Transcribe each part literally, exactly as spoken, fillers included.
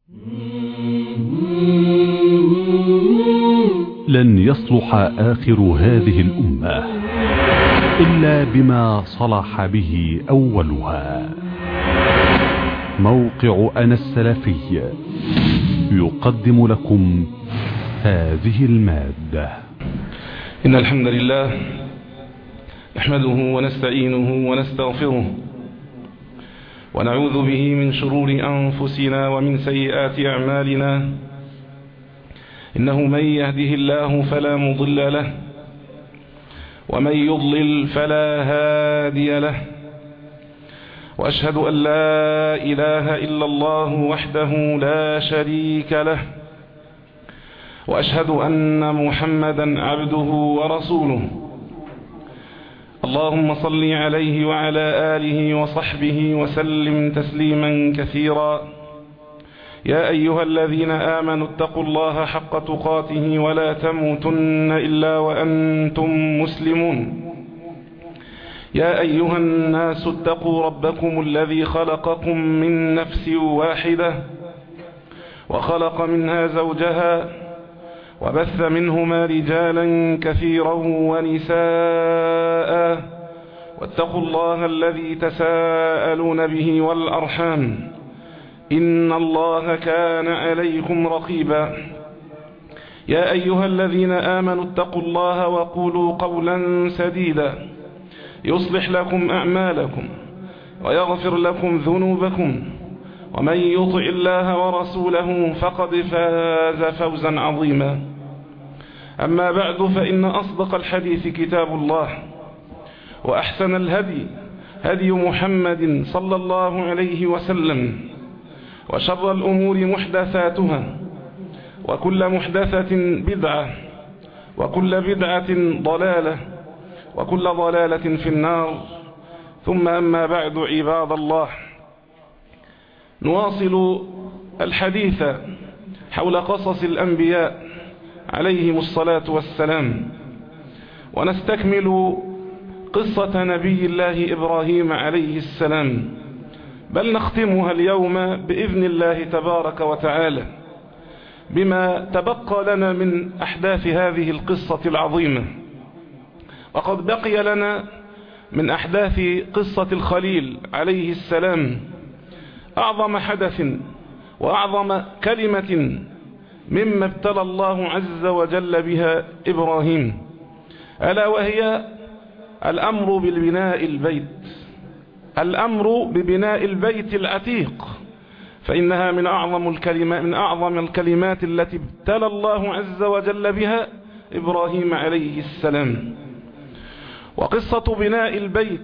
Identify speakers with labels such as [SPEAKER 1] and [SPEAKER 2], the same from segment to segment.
[SPEAKER 1] لن يصلح آخر هذه الأمة إلا بما صلح به أولها. موقع أنا السلفي يقدم لكم هذه المادة.
[SPEAKER 2] إن الحمد لله نحمده ونستعينه ونستغفره ونعوذ به من شرور أنفسنا ومن سيئات أعمالنا. إنه من يهده الله فلا مضل له ومن يضلل فلا هادي له، وأشهد أن لا إله إلا الله وحده لا شريك له، وأشهد أن محمدا عبده ورسوله. اللهم صل عليه وعلى آله وصحبه وسلم تسليما كثيرا. يا أيها الذين آمنوا اتقوا الله حق تقاته ولا تموتن إلا وأنتم مسلمون. يا أيها الناس اتقوا ربكم الذي خلقكم من نفس واحدة وخلق منها زوجها وبث منهما رجالا كثيرا ونساء، واتقوا الله الذي تساءلون به والأرحام إن الله كان عليكم رقيبا. يا أيها الذين آمنوا اتقوا الله وقولوا قولا سديدا يصلح لكم أعمالكم ويغفر لكم ذنوبكم، ومن يطع الله ورسوله فقد فاز فوزا عظيما. أما بعد، فإن أصدق الحديث كتاب الله، وأحسن الهدي هدي محمد صلى الله عليه وسلم، وشر الأمور محدثاتها، وكل محدثة بدعة، وكل بدعة ضلالة، وكل ضلالة في النار. ثم أما بعد، عباد الله، نواصل الحديث حول قصص الأنبياء عليهم الصلاة والسلام، ونستكمل قصة نبي الله إبراهيم عليه السلام، بل نختمها اليوم بإذن الله تبارك وتعالى بما تبقى لنا من أحداث هذه القصة العظيمة. وقد بقي لنا من أحداث قصة الخليل عليه السلام أعظم حدث وأعظم كلمة مما ابتلى الله عز وجل بها إبراهيم، ألا وهي الأمر بالبناء البيت الأمر ببناء البيت العتيق، فإنها من أعظم الكلمات من أعظم الكلمات التي ابتلى الله عز وجل بها إبراهيم عليه السلام. وقصة بناء البيت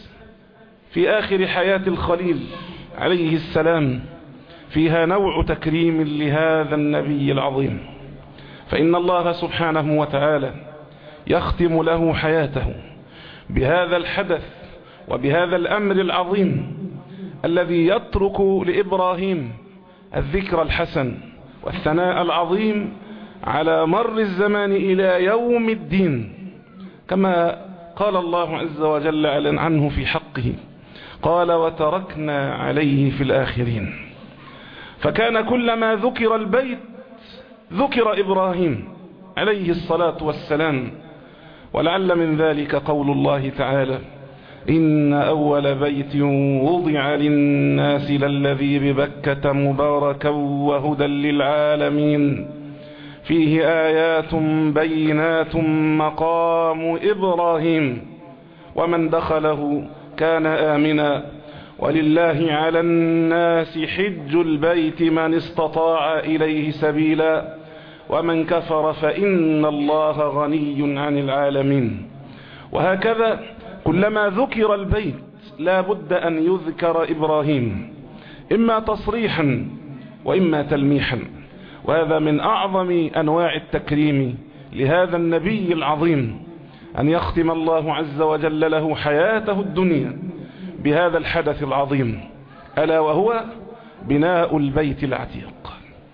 [SPEAKER 2] في آخر حياة الخليل عليه السلام فيها نوع تكريم لهذا النبي العظيم، فإن الله سبحانه وتعالى يختم له حياته بهذا الحدث وبهذا الأمر العظيم الذي يترك لإبراهيم الذكر الحسن والثناء العظيم على مر الزمان إلى يوم الدين، كما قال الله عز وجل عنه في حقه: قال وتركنا عليه في الآخرين. فكان كلما ذكر البيت ذكر إبراهيم عليه الصلاة والسلام. ولعل من ذلك قول الله تعالى: إن أول بيت وضع للناس للذي ببكة مباركا وهدى للعالمين فيه آيات بينات مقام إبراهيم ومن دخله كان آمنا ولله على الناس حج البيت من استطاع إليه سبيلا ومن كفر فإن الله غني عن العالمين. وهكذا كلما ذكر البيت لا بد أن يذكر إبراهيم، إما تصريحا وإما تلميحا، وهذا من أعظم أنواع التكريم لهذا النبي العظيم، أن يختم الله عز وجل له حياته الدنيا بهذا الحدث العظيم، ألا وهو بناء البيت العتيق.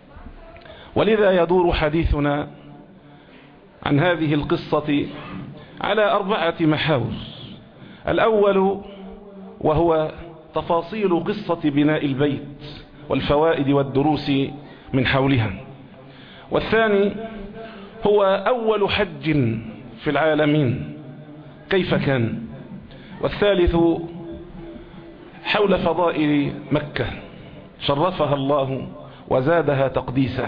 [SPEAKER 2] ولذا يدور حديثنا عن هذه القصة على أربعة محاور. الأول وهو تفاصيل قصة بناء البيت والفوائد والدروس من حولها. والثاني هو أول حج في العالمين كيف كان. والثالث حول فضائل مكة شرفها الله وزادها تقديسا.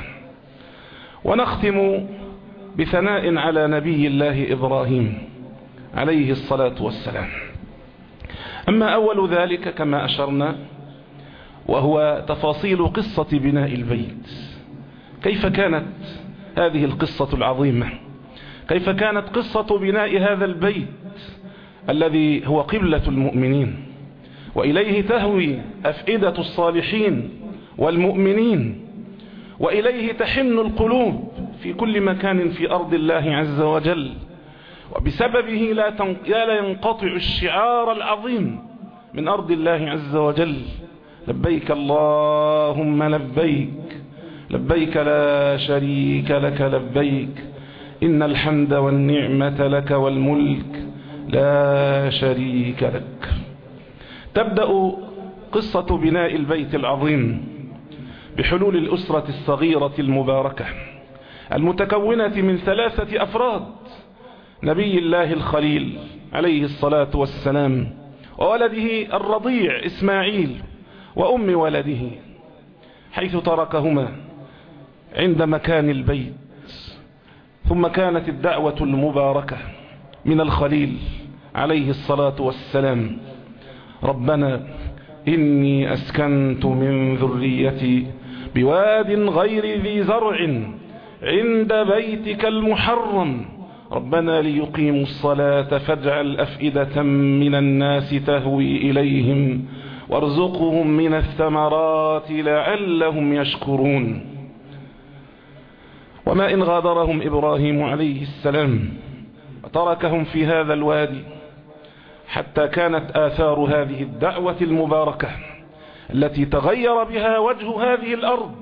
[SPEAKER 2] ونختم بثناء على نبي الله إبراهيم عليه الصلاة والسلام. أما أول ذلك كما أشرنا وهو تفاصيل قصة بناء البيت. كيف كانت هذه القصة العظيمة؟ كيف كانت قصة بناء هذا البيت الذي هو قبلة المؤمنين وإليه تهوي أفئدة الصالحين والمؤمنين وإليه تحن القلوب في كل مكان في أرض الله عز وجل، وبسببه لا ينقطع الشعار العظيم من أرض الله عز وجل: لبيك اللهم لبيك لبيك لا شريك لك لبيك إن الحمد والنعمة لك والملك لا شريك لك. تبدأ قصة بناء البيت العظيم بحلول الأسرة الصغيرة المباركة المتكونة من ثلاثة أفراد: نبي الله الخليل عليه الصلاة والسلام، وولده الرضيع إسماعيل، وأم ولده، حيث تركهما عند مكان البيت. ثم كانت الدعوة المباركة من الخليل عليه الصلاة والسلام: ربنا إني أسكنت من ذريتي بواد غير ذي زرع عند بيتك المحرم ربنا ليقيموا الصلاة فاجعل أفئدة من الناس تهوي إليهم وارزقهم من الثمرات لعلهم يشكرون. وما إن غادرهم إبراهيم عليه السلام وتركهم في هذا الوادي حتى كانت آثار هذه الدعوة المباركة التي تغير بها وجه هذه الأرض.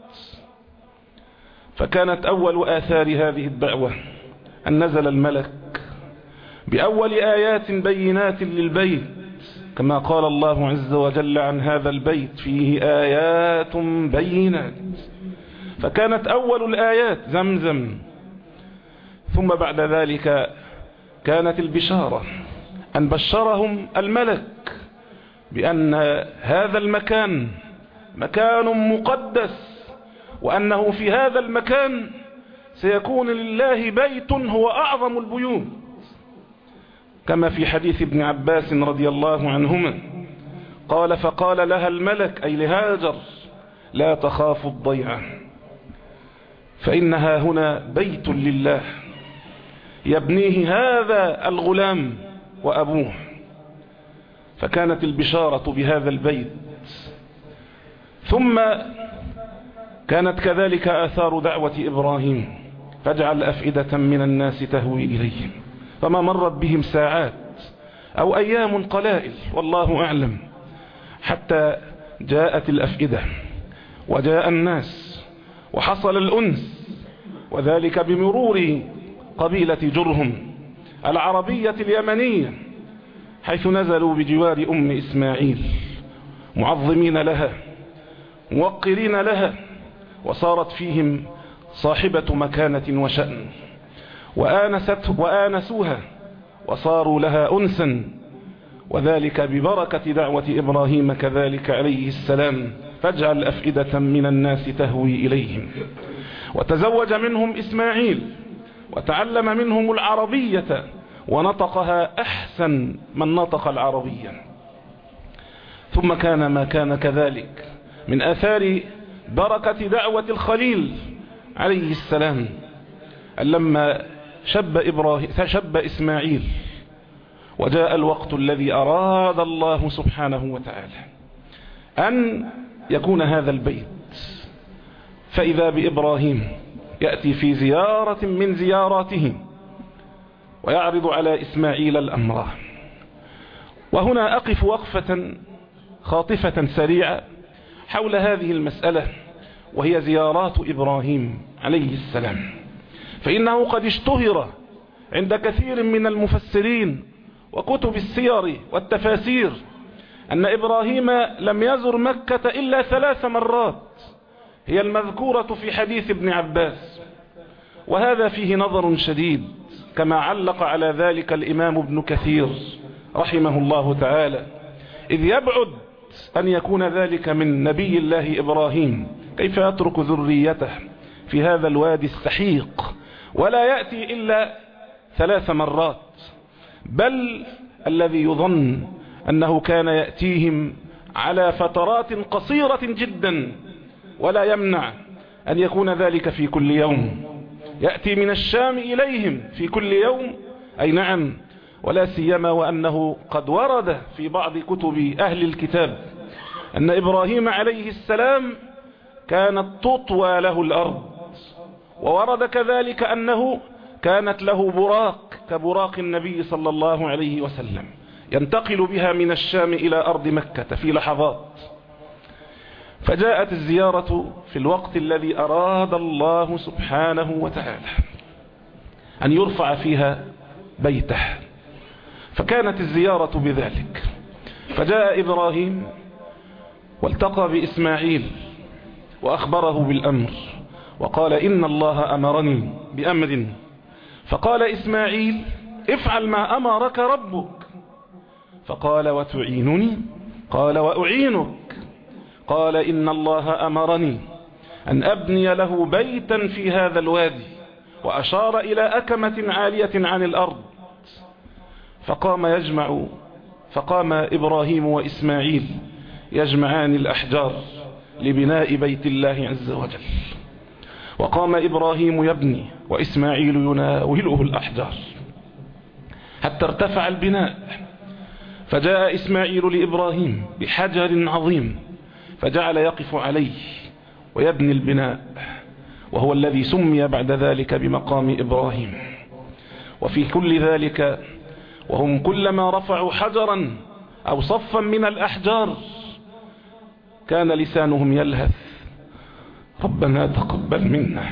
[SPEAKER 2] فكانت أول آثار هذه الدعوة أن نزل الملك بأول آيات بينات للبيت، كما قال الله عز وجل عن هذا البيت: فيه آيات بينات. فكانت أول الآيات زمزم. ثم بعد ذلك كانت البشارة أن بشرهم الملك بأن هذا المكان مكان مقدس، وأنه في هذا المكان سيكون لله بيت هو أعظم البيوت، كما في حديث ابن عباس رضي الله عنهما قال: فقال لها الملك أي لهاجر: لا تخاف الضيعة، فإنها هنا بيت لله يبنيه هذا الغلام وأبوه. فكانت البشارة بهذا البيت. ثم كانت كذلك آثار دعوة إبراهيم: فاجعل أفئدة من الناس تهوي إليهم. فما مرت بهم ساعات أو أيام قلائل والله أعلم حتى جاءت الأفئدة وجاء الناس وحصل الأنس، وذلك بمرور قبيلة جرهم العربية اليمنية، حيث نزلوا بجوار أم إسماعيل معظمين لها موقرين لها، وصارت فيهم صاحبة مكانة وشأن، وآنست وآنسوها وصاروا لها أنسا، وذلك ببركة دعوة إبراهيم كذلك عليه السلام: فاجعل أفئدة من الناس تهوي إليهم. وتزوج منهم إسماعيل وتعلم منهم العربية ونطقها أحسن من نطق العربية. ثم كان ما كان كذلك من آثار بركة دعوة الخليل عليه السلام: لما شب, إبراهيم شب إسماعيل وجاء الوقت الذي أراد الله سبحانه وتعالى أن يكون هذا البيت، فإذا بإبراهيم يأتي في زيارة من زياراته ويعرض على إسماعيل الأمر. وهنا أقف وقفة خاطفة سريعة حول هذه المسألة، وهي زيارات إبراهيم عليه السلام. فإنه قد اشتهر عند كثير من المفسرين وكتب السير والتفاسير أن إبراهيم لم يزر مكة إلا ثلاث مرات: هي المذكورة في حديث ابن عباس، وهذا فيه نظر شديد كما علق على ذلك الإمام ابن كثير رحمه الله تعالى، إذ يبعد أن يكون ذلك من نبي الله إبراهيم، كيف يترك ذريته في هذا الوادي السحيق ولا يأتي إلا ثلاث مرات، بل الذي يظن أنه كان يأتيهم على فترات قصيرة جدا، ولا يمنع أن يكون ذلك في كل يوم، يأتي من الشام إليهم في كل يوم، أي نعم، ولا سيما وأنه قد ورد في بعض كتب أهل الكتاب أن إبراهيم عليه السلام كانت تطوى له الأرض، وورد كذلك أنه كانت له براق كبراق النبي صلى الله عليه وسلم ينتقل بها من الشام إلى أرض مكة في لحظات. فجاءت الزيارة في الوقت الذي أراد الله سبحانه وتعالى أن يرفع فيها بيته، فكانت الزيارة بذلك. فجاء إبراهيم والتقى بإسماعيل وأخبره بالأمر، وقال إن الله أمرني بأمر، فقال إسماعيل افعل ما أمرك ربك، فقال وتعينني؟ قال وأعينك. قال إن الله أمرني أن أبني له بيتا في هذا الوادي، وأشار إلى أكمة عالية عن الأرض، فقام يجمع فقام إبراهيم وإسماعيل يجمعان الأحجار لبناء بيت الله عز وجل، وقام إبراهيم يبني وإسماعيل يناوله الأحجار حتى ارتفع البناء. فجاء إسماعيل لإبراهيم بحجر عظيم فجعل يقف عليه ويبني البناء، وهو الذي سمي بعد ذلك بمقام إبراهيم. وفي كل ذلك وهم كلما رفعوا حجرا أو صفا من الأحجار كان لسانهم يلهث ربنا تقبل منا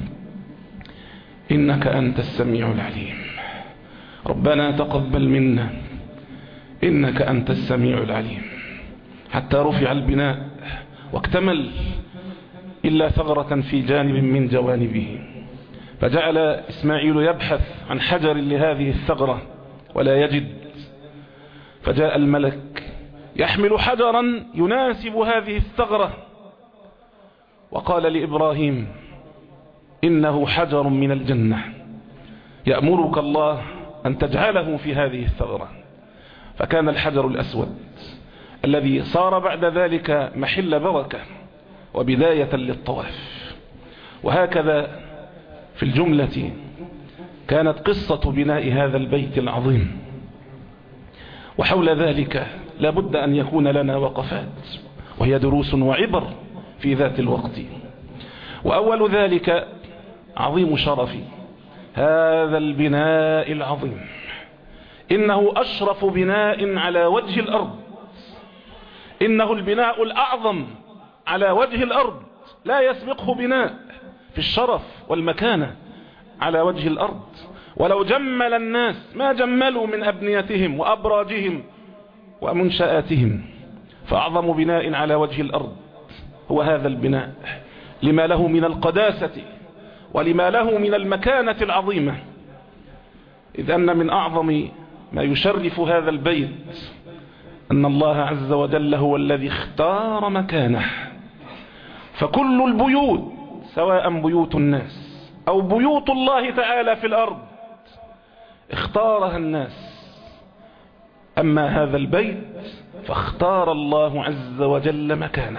[SPEAKER 2] إنك أنت السميع العليم، ربنا تقبل منا إنك أنت السميع العليم، حتى رفع البناء واكتمل إلا ثغرة في جانب من جوانبه. فجعل إسماعيل يبحث عن حجر لهذه الثغرة ولا يجد، فجاء الملك يحمل حجرا يناسب هذه الثغرة، وقال لإبراهيم إنه حجر من الجنة يأمرك الله أن تجعله في هذه الثغرة. فكان الحجر الأسود الذي صار بعد ذلك محل بركة وبداية للطواف. وهكذا في الجملة كانت قصة بناء هذا البيت العظيم، وحول ذلك لا بد أن يكون لنا وقفات وهي دروس وعبر في ذات الوقت. وأول ذلك عظيم شرف هذا البناء العظيم، إنه أشرف بناء على وجه الأرض، إنه البناء الأعظم على وجه الأرض، لا يسبقه بناء في الشرف والمكانة على وجه الأرض. ولو جمل الناس ما جملوا من أبنيتهم وأبراجهم ومنشآتهم، فأعظم بناء على وجه الأرض هو هذا البناء، لما له من القداسة ولما له من المكانة العظيمة. إذ أن من أعظم ما يشرف هذا البيت أن الله عز وجل هو الذي اختار مكانه، فكل البيوت سواء بيوت الناس أو بيوت الله تعالى في الأرض اختارها الناس، أما هذا البيت فاختار الله عز وجل مكانه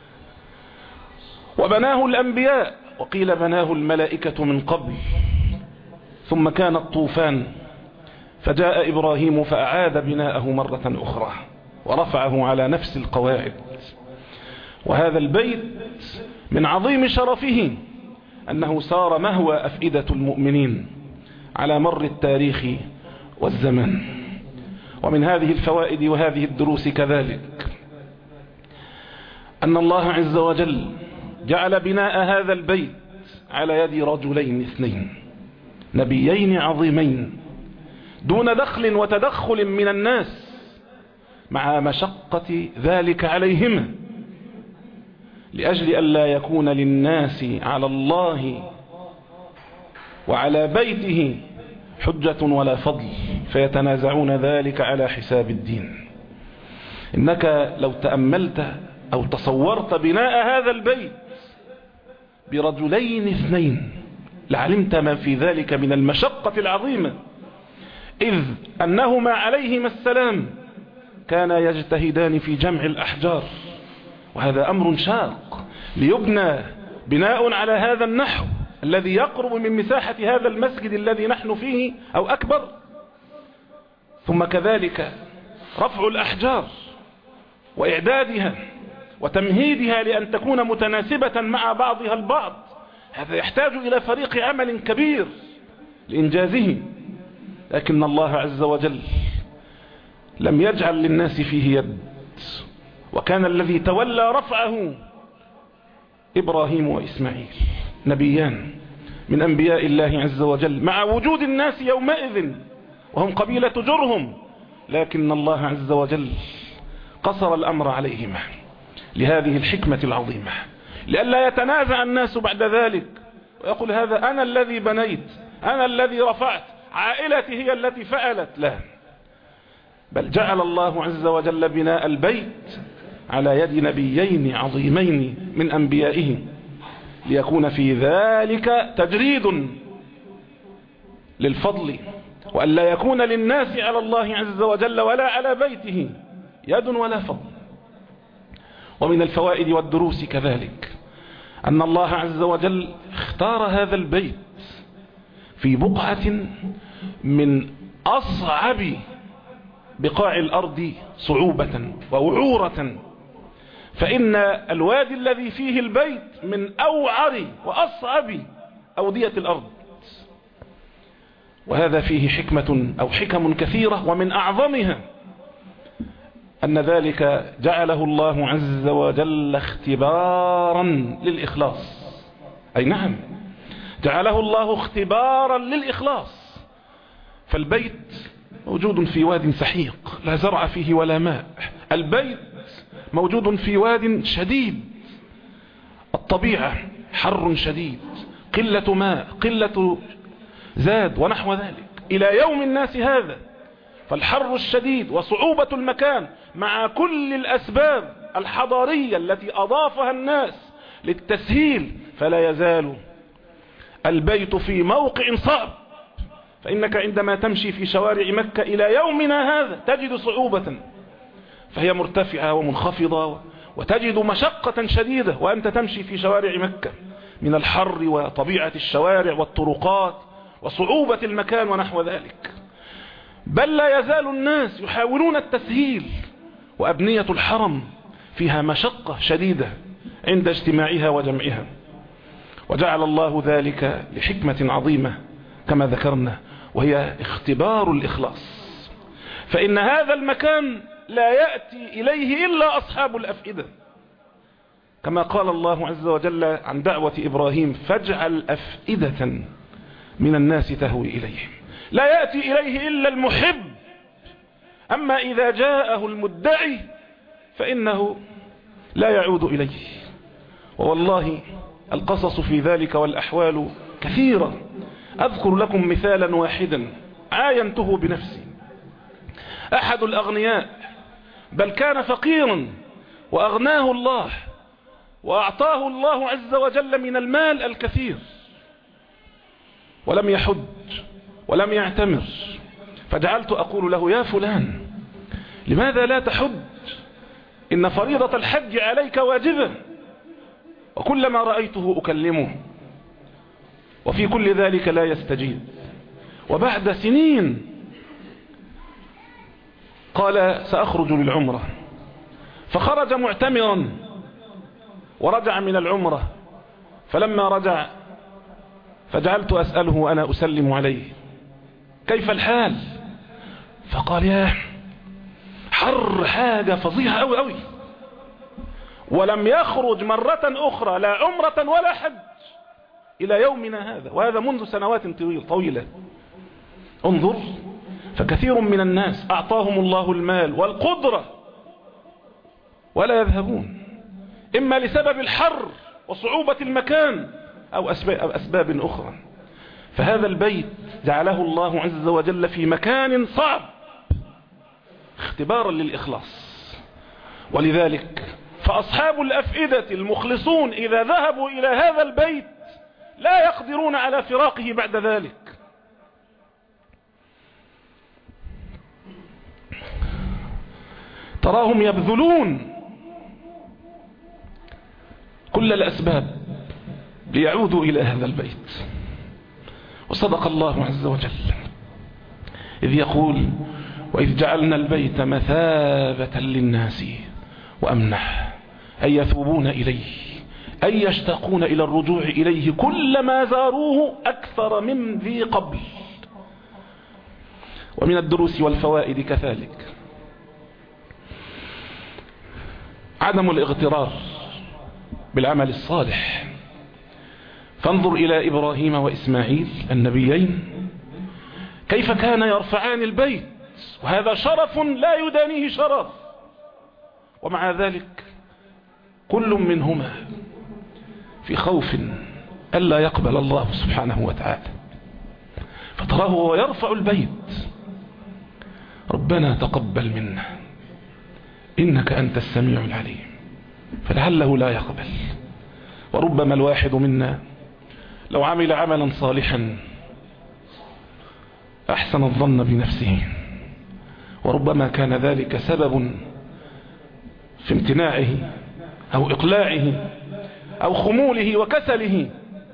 [SPEAKER 2] وبناه الأنبياء، وقيل بناه الملائكة من قبل، ثم كان الطوفان فجاء إبراهيم فأعاد بناءه مرة أخرى ورفعه على نفس القواعد. وهذا البيت من عظيم شرفه أنه صار مهوى أفئدة المؤمنين على مر التاريخ والزمان. ومن هذه الفوائد وهذه الدروس كذلك أن الله عز وجل جعل بناء هذا البيت على يد رجلين اثنين نبيين عظيمين دون دخل وتدخل من الناس، مع مشقة ذلك عليهما، لأجل ألا يكون للناس على الله وعلى بيته حجة ولا فضل فيتنازعون ذلك على حساب الدين. إنك لو تأملت أو تصورت بناء هذا البيت برجلين اثنين لعلمت ما في ذلك من المشقة العظيمة، إذ أنهما عليهما السلام كانا يجتهدان في جمع الأحجار، وهذا أمر شاق ليبنى بناء على هذا النحو الذي يقرب من مساحة هذا المسجد الذي نحن فيه أو أكبر. ثم كذلك رفع الأحجار وإعدادها وتمهيدها لأن تكون متناسبة مع بعضها البعض، هذا يحتاج إلى فريق عمل كبير لإنجازه. لكن الله عز وجل لم يجعل للناس فيه يد، وكان الذي تولى رفعه إبراهيم وإسماعيل، نبيان من أنبياء الله عز وجل، مع وجود الناس يومئذ وهم قبيلة جرهم، لكن الله عز وجل قصر الأمر عليهما لهذه الحكمة العظيمة، لئلا يتنازع الناس بعد ذلك ويقول هذا أنا الذي بنيت، أنا الذي رفعت، عائلتي هي التي فعلت. لا، بل جعل الله عز وجل بناء البيت على يد نبيين عظيمين من أنبيائه، ليكون في ذلك تجريد للفضل، وألا يكون للناس على الله عز وجل ولا على بيته يد ولا فضل. ومن الفوائد والدروس كذلك أن الله عز وجل اختار هذا البيت في بقعة من أصعب بقاع الأرض صعوبة ووعورة، فإن الوادي الذي فيه البيت من أوعر وأصعب أودية الأرض، وهذا فيه حكمة أو حكم كثيرة، ومن أعظمها أن ذلك جعله الله عز وجل اختبارا للإخلاص. أي نعم، جعله الله اختبارا للإخلاص. فالبيت موجود في واد سحيق لا زرع فيه ولا ماء، البيت موجود في واد شديد الطبيعة، حر شديد، قلة ماء، قلة زاد ونحو ذلك إلى يوم الناس هذا. فالحر الشديد وصعوبة المكان مع كل الأسباب الحضارية التي أضافها الناس للتسهيل، فلا يزال البيت في موقع صعب. فإنك عندما تمشي في شوارع مكة إلى يومنا هذا تجد صعوبة، فهي مرتفعة ومنخفضة، وتجد مشقة شديدة وأنت تمشي في شوارع مكة من الحر وطبيعة الشوارع والطرقات وصعوبة المكان ونحو ذلك. بل لا يزال الناس يحاولون التسهيل، وأبنية الحرم فيها مشقة شديدة عند اجتماعها وجمعها، وجعل الله ذلك لحكمة عظيمة كما ذكرنا، وهي اختبار الإخلاص. فإن هذا المكان لا يأتي إليه إلا أصحاب الأفئدة، كما قال الله عز وجل عن دعوة إبراهيم فاجعل أفئدة من الناس تهوي إليه. لا يأتي إليه إلا المحب، أما إذا جاءه المدعي فإنه لا يعود إليه. ووالله القصص في ذلك والأحوال كثيرة. أذكر لكم مثالا واحدا عاينته بنفسي. أحد الأغنياء، بل كان فقيرا وأغناه الله وأعطاه الله عز وجل من المال الكثير، ولم يحج ولم يعتمر، فجعلت أقول له يا فلان لماذا لا تحج؟ إن فريضة الحج عليك واجبة. وكلما رأيته أكلمه، وفي كل ذلك لا يستجيب. وبعد سنين قال سأخرج للعمرة، فخرج معتمرا ورجع من العمرة. فلما رجع فجعلت أسأله وأنا أسلم عليه كيف الحال؟ فقال يا حر حاجة فظيعة أوي أوي، ولم يخرج مرة أخرى لا عمرة ولا حج إلى يومنا هذا، وهذا منذ سنوات طويلة. انظر، فكثير من الناس أعطاهم الله المال والقدرة ولا يذهبون. إما لسبب الحر وصعوبة المكان أو أسباب أخرى. فهذا البيت جعله الله عز وجل في مكان صعب اختبارا للإخلاص. ولذلك فأصحاب الأفئدة المخلصون إذا ذهبوا إلى هذا البيت لا يقدرون على فراقه بعد ذلك. تراهم يبذلون كل الأسباب ليعودوا إلى هذا البيت. وصدق الله عز وجل إذ يقول وإذ جعلنا البيت مثابة للناس وأمنا أن يثوبون إليه أن يشتاقون إلى الرجوع إليه كلما زاروه أكثر من ذي قبل. ومن الدروس والفوائد كذلك عدم الاغترار بالعمل الصالح. فانظر إلى إبراهيم وإسماعيل النبيين كيف كان يرفعان البيت، وهذا شرف لا يدانيه شرف، ومع ذلك كل منهما في خوف ألا يقبل الله سبحانه وتعالى. فتراه وهو يرفع البيت ربنا تقبل منا إنك أنت السميع العليم، فلعله لا يقبل. وربما الواحد منا لو عمل عملا صالحا أحسن الظن بنفسه، وربما كان ذلك سبب في امتناعه أو إقلاعه أو خموله وكسله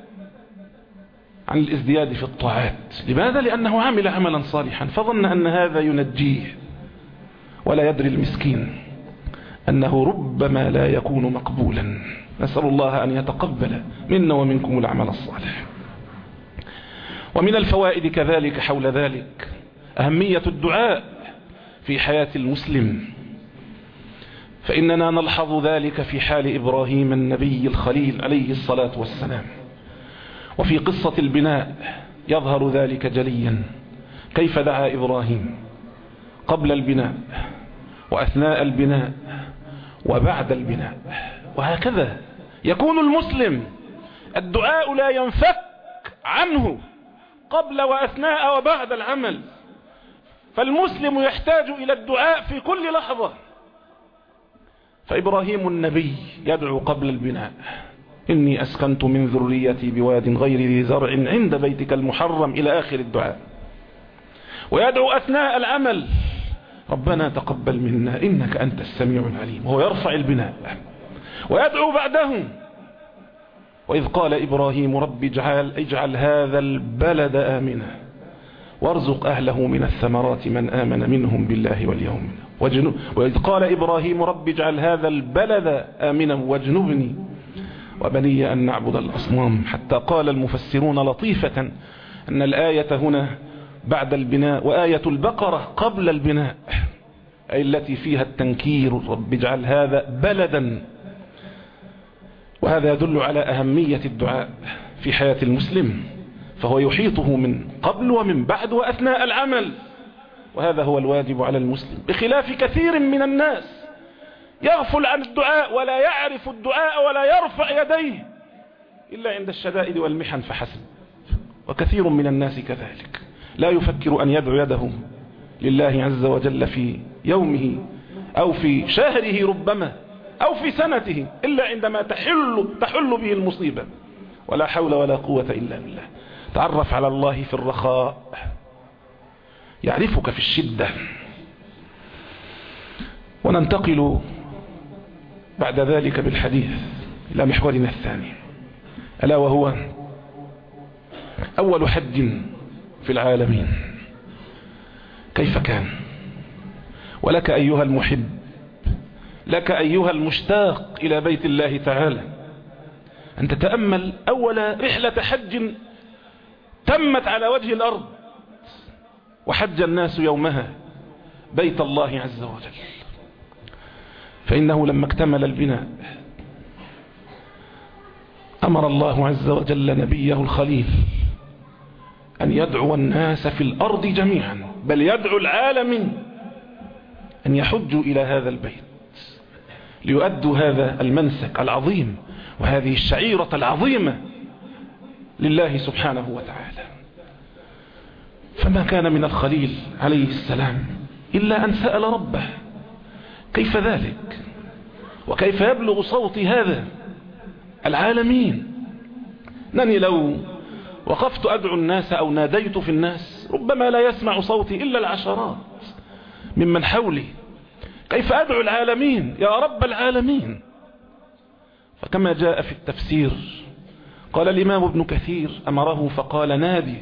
[SPEAKER 2] عن الازدياد في الطاعات. لماذا؟ لأنه عمل عملا صالحا فظن أن هذا ينجيه، ولا يدري المسكين أنه ربما لا يكون مقبولا. نسأل الله أن يتقبل منا ومنكم العمل الصالح. ومن الفوائد كذلك حول ذلك أهمية الدعاء في حياة المسلم، فإننا نلحظ ذلك في حال إبراهيم النبي الخليل عليه الصلاة والسلام. وفي قصة البناء يظهر ذلك جليا، كيف دعا إبراهيم قبل البناء وأثناء البناء وبعد البناء. وهكذا يكون المسلم الدعاء لا ينفك عنه قبل وأثناء وبعد العمل، فالمسلم يحتاج إلى الدعاء في كل لحظة. فإبراهيم النبي يدعو قبل البناء إني أسكنت من ذريتي بواد غير ذي زرع عند بيتك المحرم إلى آخر الدعاء. ويدعو أثناء العمل ربنا تقبل منا إنك أنت السميع العليم، وهو يرفع البناء. ويدعو بعده وإذ قال إبراهيم رب اجعل, اجعل هذا البلد آمنا وارزق أهله من الثمرات من آمن منهم بالله واليوم. وإذ قال إبراهيم رب اجعل هذا البلد آمنا واجنبني وبني أن نعبد الأصنام. حتى قال المفسرون لطيفة أن الآية هنا بعد البناء وآية البقرة قبل البناء، أي التي فيها التنكير رب اجعل هذا بلدا. وهذا يدل على أهمية الدعاء في حياة المسلم، فهو يحيطه من قبل ومن بعد وأثناء العمل، وهذا هو الواجب على المسلم، بخلاف كثير من الناس يغفل عن الدعاء ولا يعرف الدعاء ولا يرفع يديه إلا عند الشدائد والمحن فحسب. وكثير من الناس كذلك لا يفكر أن يدعو يده لله عز وجل في يومه أو في شهره ربما أو في سنته إلا عندما تحل, تحل به المصيبة. ولا حول ولا قوة إلا بالله. تعرف على الله في الرخاء يعرفك في الشدة. وننتقل بعد ذلك بالحديث إلى محورنا الثاني، ألا وهو أول حج في العالمين. كيف كان؟ ولك أيها المحب، لك أيها المشتاق إلى بيت الله تعالى، أن تتأمل أول رحلة حج تمت على وجه الأرض، وحج الناس يومها بيت الله عز وجل. فإنه لما اكتمل البناء أمر الله عز وجل نبيه الخليل أن يدعو الناس في الأرض جميعا، بل يدعو العالمين أن يحجوا إلى هذا البيت. ليؤدوا هذا المنسك العظيم وهذه الشعيرة العظيمة لله سبحانه وتعالى. فما كان من الخليل عليه السلام إلا أن سأل ربه كيف ذلك، وكيف يبلغ صوتي هذا العالمين. أنني لو وقفت أدعو الناس أو ناديت في الناس ربما لا يسمع صوتي إلا العشرات ممن حولي، كيف أدعو العالمين يا رب العالمين؟ فكما جاء في التفسير قال الإمام ابن كثير أمره فقال نادي،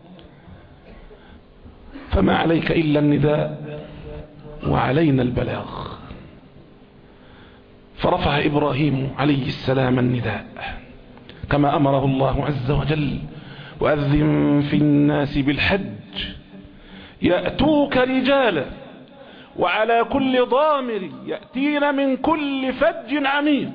[SPEAKER 2] فما عليك إلا النداء وعلينا البلاغ. فرفع إبراهيم عليه السلام النداء كما أمره الله عز وجل: وأذن في الناس بالحج يأتوك رجالا وعلى كل ضامر يأتين من كل فج عميق.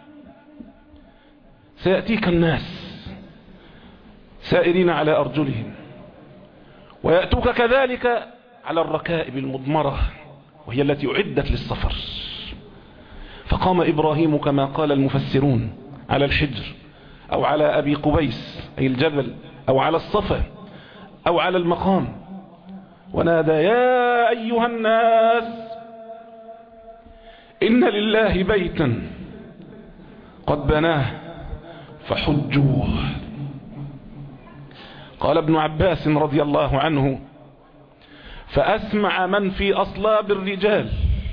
[SPEAKER 2] سيأتيك الناس سائرين على أرجلهم، ويأتوك كذلك على الركائب المضمرة وهي التي أعدت للسفر. فقام إبراهيم كما قال المفسرون على الحجر أو على أبي قبيس أي الجبل أو على الصفا أو على المقام، ونادى: يا أيها الناس إن لله بيتا قد بناه فحجوه. قال ابن عباس رضي الله عنه: فأسمع من في أصلاب الرجال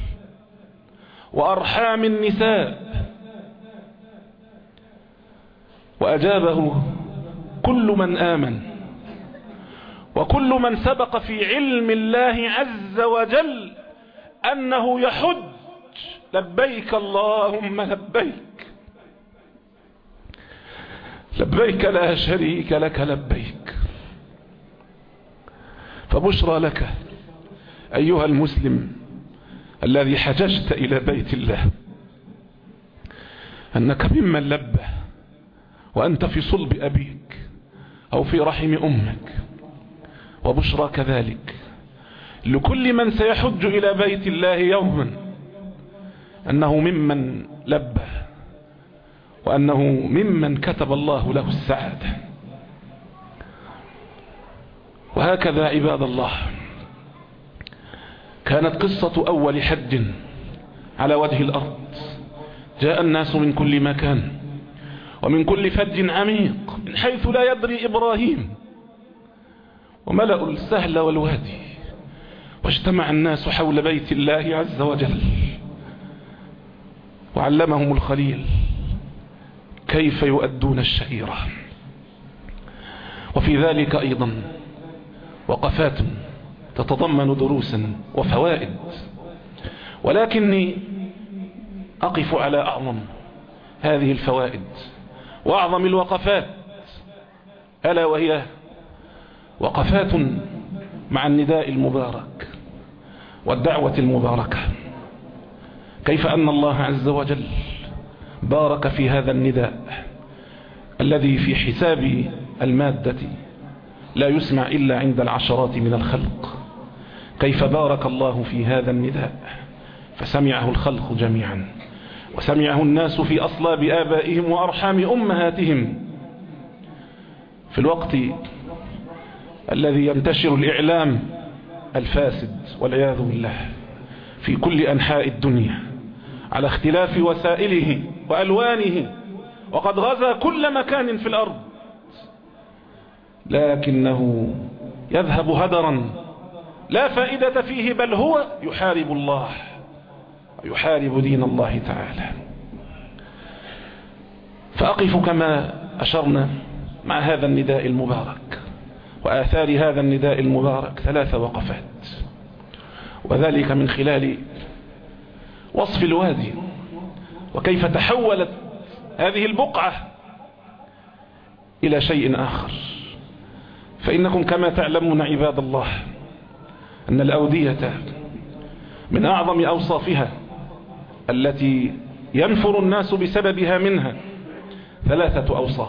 [SPEAKER 2] وأرحام النساء، وأجابه كل من آمن وكل من سبق في علم الله عز وجل أنه يحج لبيك اللهم لبيك، لبيك لا شريك لك لبيك. فبشرى لك أيها المسلم الذي حججت إلى بيت الله أنك ممن لبى وأنت في صلب أبيك أو في رحم أمك. وبشرى كذلك لكل من سيحج إلى بيت الله يوما أنه ممن لبى وأنه ممن كتب الله له السعادة. وهكذا عباد الله كانت قصة أول حج على وجه الأرض. جاء الناس من كل مكان ومن كل فج عميق من حيث لا يدري إبراهيم، وملأوا السهل والوادي، واجتمع الناس حول بيت الله عز وجل، وعلمهم الخليل كيف يؤدون الشعيرة. وفي ذلك أيضا وقفات تتضمن دروسا وفوائد، ولكني أقف على أعظم هذه الفوائد وأعظم الوقفات، ألا وهي وقفات مع النداء المبارك والدعوة المباركة. كيف أن الله عز وجل بارك في هذا النداء الذي في حساب المادة لا يسمع إلا عند العشرات من الخلق. كيف بارك الله في هذا النداء فسمعه الخلق جميعا، وسمعه الناس في أصلاب آبائهم وأرحام أمهاتهم في الوقت الذي ينتشر الإعلام الفاسد والعياذ بالله في كل أنحاء الدنيا على اختلاف وسائله وألوانه، وقد غزا كل مكان في الأرض، لكنه يذهب هدرا لا فائدة فيه، بل هو يحارب الله ويحارب دين الله تعالى. فأقف كما أشرنا مع هذا النداء المبارك وآثار هذا النداء المبارك ثلاث وقفات، وذلك من خلال وصف الوادي وكيف تحولت هذه البقعة إلى شيء آخر. فإنكم كما تعلمون عباد الله أن الأودية من أعظم أوصافها التي ينفر الناس بسببها منها ثلاثة أوصاف.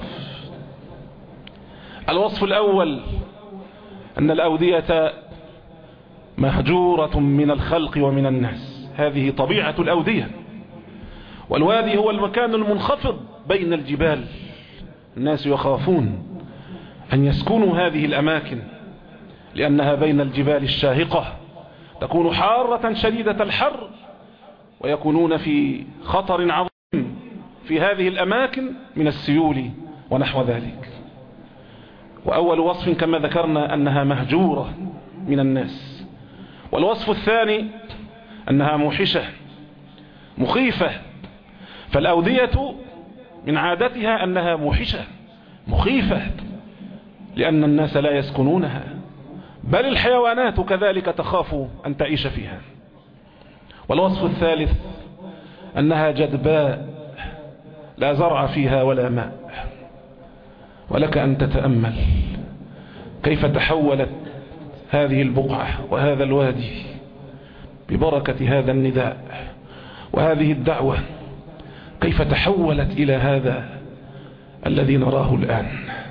[SPEAKER 2] الوصف الأول أن الأودية مهجورة من الخلق ومن الناس، هذه طبيعة الأودية، والوادي هو المكان المنخفض بين الجبال. الناس يخافون أن يسكنوا هذه الأماكن لأنها بين الجبال الشاهقة، تكون حارة شديدة الحر، ويكونون في خطر عظيم في هذه الأماكن من السيول ونحو ذلك. وأول وصف كما ذكرنا أنها مهجورة من الناس. والوصف الثاني أنها موحشة مخيفة. فالأودية من عادتها أنها موحشة مخيفة لأن الناس لا يسكنونها، بل الحيوانات كذلك تخاف أن تعيش فيها. والوصف الثالث أنها جدباء لا زرع فيها ولا ماء. ولك أن تتأمل كيف تحولت هذه البقعة وهذا الوادي ببركة هذا النداء وهذه الدعوة، كيف تحولت إلى هذا الذي نراه الآن.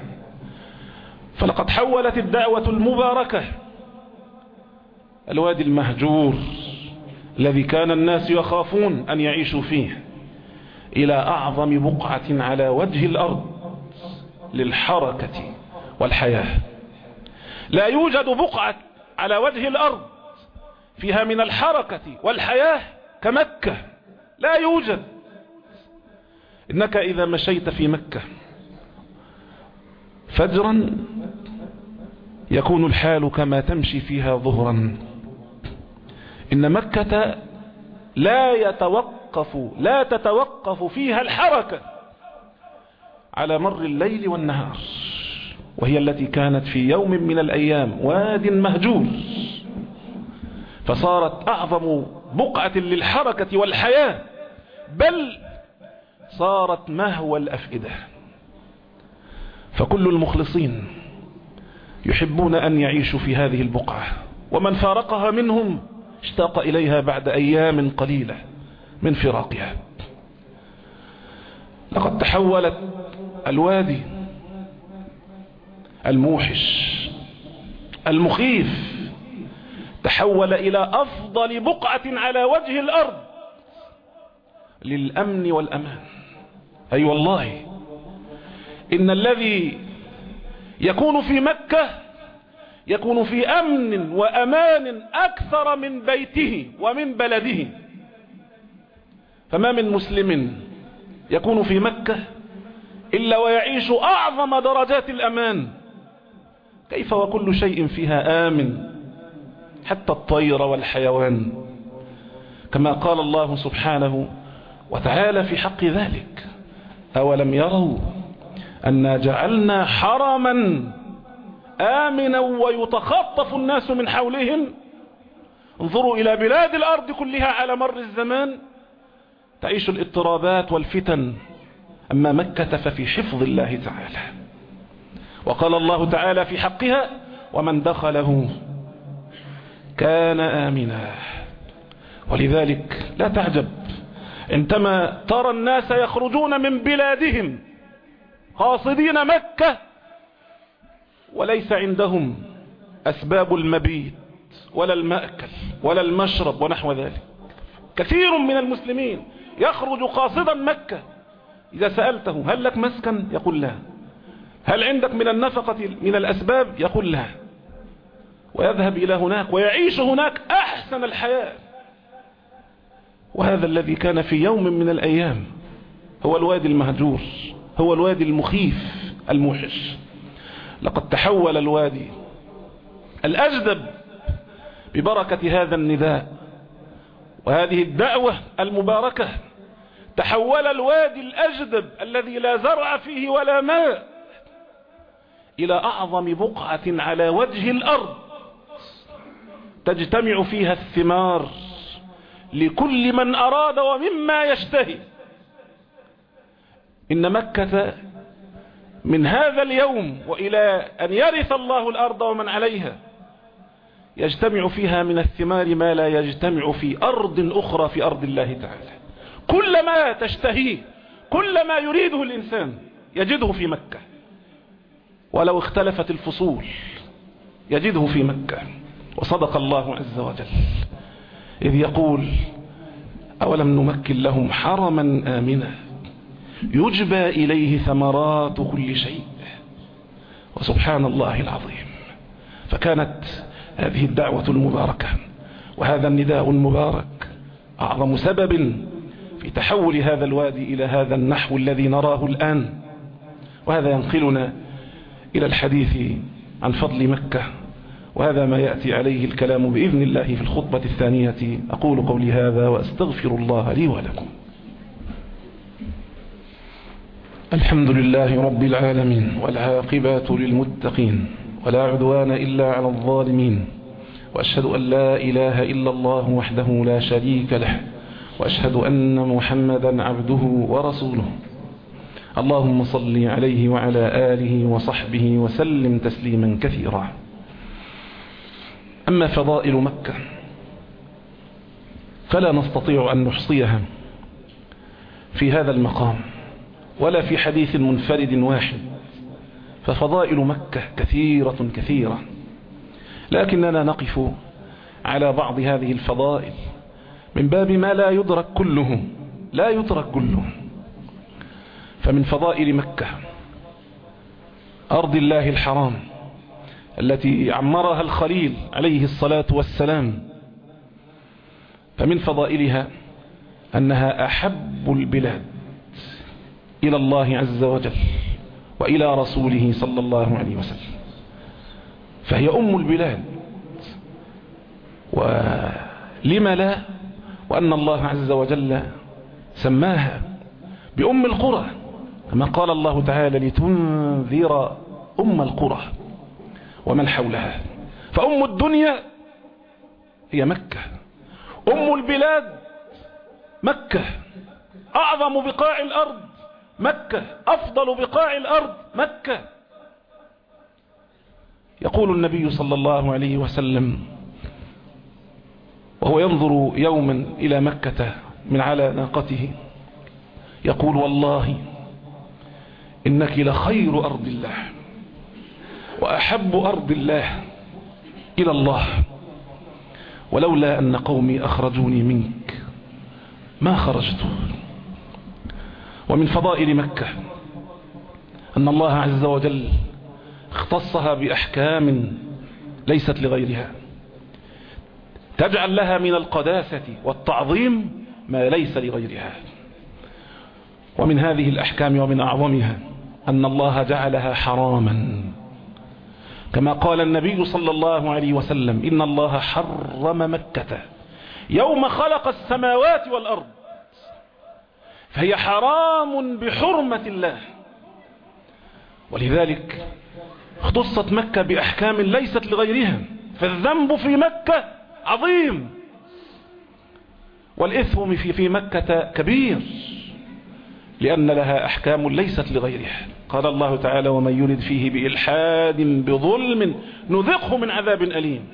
[SPEAKER 2] فلقد حولت الدعوة المباركة الوادي المهجور الذي كان الناس يخافون أن يعيشوا فيه إلى أعظم بقعة على وجه الأرض للحركة والحياة. لا يوجد بقعة على وجه الأرض فيها من الحركة والحياة كمكة، لا يوجد. إنك إذا مشيت في مكة فجرا يكون الحال كما تمشي فيها ظهرا. إن مكة لا يتوقف لا تتوقف فيها الحركة على مر الليل والنهار، وهي التي كانت في يوم من الأيام واد مهجور، فصارت أعظم بقعة للحركة والحياة، بل صارت مهوى الأفئدة. فكل المخلصين يحبون أن يعيشوا في هذه البقعة، ومن فارقها منهم اشتاق إليها بعد أيام قليلة من فراقها. لقد تحولت الوادي الموحش المخيف تحول إلى أفضل بقعة على وجه الأرض للأمن والأمان. أي أيوة والله إن الذي يكون في مكة يكون في أمن وأمان أكثر من بيته ومن بلده. فما من مسلم يكون في مكة إلا ويعيش أعظم درجات الأمان. كيف وكل شيء فيها آمن، حتى الطير والحيوان، كما قال الله سبحانه وتعالى في حق ذلك: أولم يروا أنا جعلنا حرما آمنا ويتخطف الناس من حولهم. انظروا إلى بلاد الأرض كلها على مر الزمان تعيش الاضطرابات والفتن، أما مكة ففي حفظ الله تعالى. وقال الله تعالى في حقها: ومن دخله كان آمنا. ولذلك لا تعجب عندما ترى الناس يخرجون من بلادهم قاصدين مكة وليس عندهم أسباب المبيت ولا المأكل ولا المشرب ونحو ذلك. كثير من المسلمين يخرج قاصدا مكة، إذا سألته: هل لك مسكن؟ يقول لا. هل عندك من النفقة من الأسباب؟ يقول لا. ويذهب إلى هناك ويعيش هناك أحسن الحياة. وهذا الذي كان في يوم من الأيام هو الوادي المهجور، هو الوادي المخيف الموحش. لقد تحول الوادي الأجدب ببركة هذا النداء وهذه الدعوة المباركة. تحول الوادي الأجدب الذي لا زرع فيه ولا ماء إلى أعظم بقعة على وجه الأرض تجتمع فيها الثمار لكل من أراد ومما يشتهي. إن مكة من هذا اليوم وإلى أن يرث الله الأرض ومن عليها يجتمع فيها من الثمار ما لا يجتمع في أرض أخرى في أرض الله تعالى. كل ما تشتهيه، كل ما يريده الإنسان يجده في مكة، ولو اختلفت الفصول يجده في مكة. وصدق الله عز وجل إذ يقول: أولم نمكن لهم حرما آمنا يجبى إليه ثمرات كل شيء. وسبحان الله العظيم. فكانت هذه الدعوة المباركة وهذا النداء المبارك أعظم سبب في تحول هذا الوادي إلى هذا النحو الذي نراه الآن. وهذا ينقلنا إلى الحديث عن فضل مكة، وهذا ما يأتي عليه الكلام بإذن الله في الخطبة الثانية. أقول قولي هذا وأستغفر الله لي ولكم. الحمد لله رب العالمين، والعاقبة للمتقين، ولا عدوان إلا على الظالمين، وأشهد أن لا إله إلا الله وحده لا شريك له، وأشهد أن محمدا عبده ورسوله. اللهم صل عليه وعلى آله وصحبه وسلم تسليما كثيرا. أما فضائل مكة فلا نستطيع أن نحصيها في هذا المقام ولا في حديث منفرد واحد، ففضائل مكة كثيرة كثيرة، لكننا نقف على بعض هذه الفضائل من باب ما لا يدرك كله لا يدرك كله. فمن فضائل مكة أرض الله الحرام التي عمرها الخليل عليه الصلاة والسلام، فمن فضائلها أنها أحب البلاد إلى الله عز وجل وإلى رسوله صلى الله عليه وسلم، فهي أم البلاد. ولم لا وأن الله عز وجل سماها بأم القرى، كما قال الله تعالى لتنذر أم القرى ومن حولها. فأم الدنيا هي مكة، أم البلاد مكة، أعظم بقاع الأرض مكة، أفضل بقاع الأرض مكة. يقول النبي صلى الله عليه وسلم وهو ينظر يوما إلى مكة من على ناقته، يقول والله إنك لخير أرض الله وأحب أرض الله إلى الله، ولولا أن قومي أخرجوني منك ما خرجت. ومن فضائل مكة أن الله عز وجل اختصها بأحكام ليست لغيرها، تجعل لها من القداسة والتعظيم ما ليس لغيرها. ومن هذه الأحكام ومن أعظمها أن الله جعلها حراما، كما قال النبي صلى الله عليه وسلم إن الله حرم مكة يوم خلق السماوات والأرض، فهي حرام بحرمة الله. ولذلك اختصت مكة بأحكام ليست لغيرها، فالذنب في مكة عظيم والإثم في في مكة كبير، لأن لها أحكام ليست لغيرها. قال الله تعالى ومن يرد فيه بإلحاد بظلم نذقه من عذاب أليم.